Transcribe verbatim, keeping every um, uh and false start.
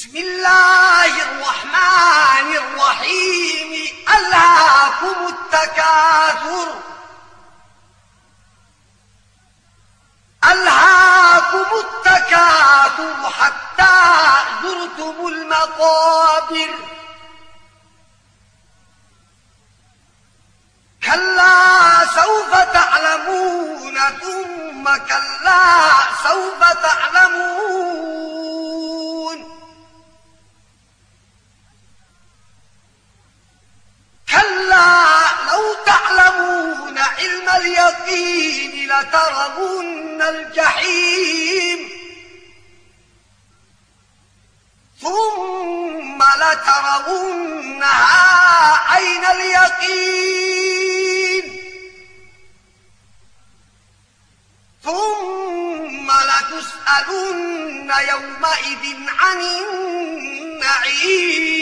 بسم الله الرحمن الرحيم. ألهاكم التكاثر ألهاكم التكاثر حتى زرتم المقابر. كلا سوف تعلمون ثم كلا سوف تعلمون. كلا لو تعلمون علم اليقين لترون الجحيم ثم لترونها عين اليقين ثم لتسألن يومئذ عن النعيم.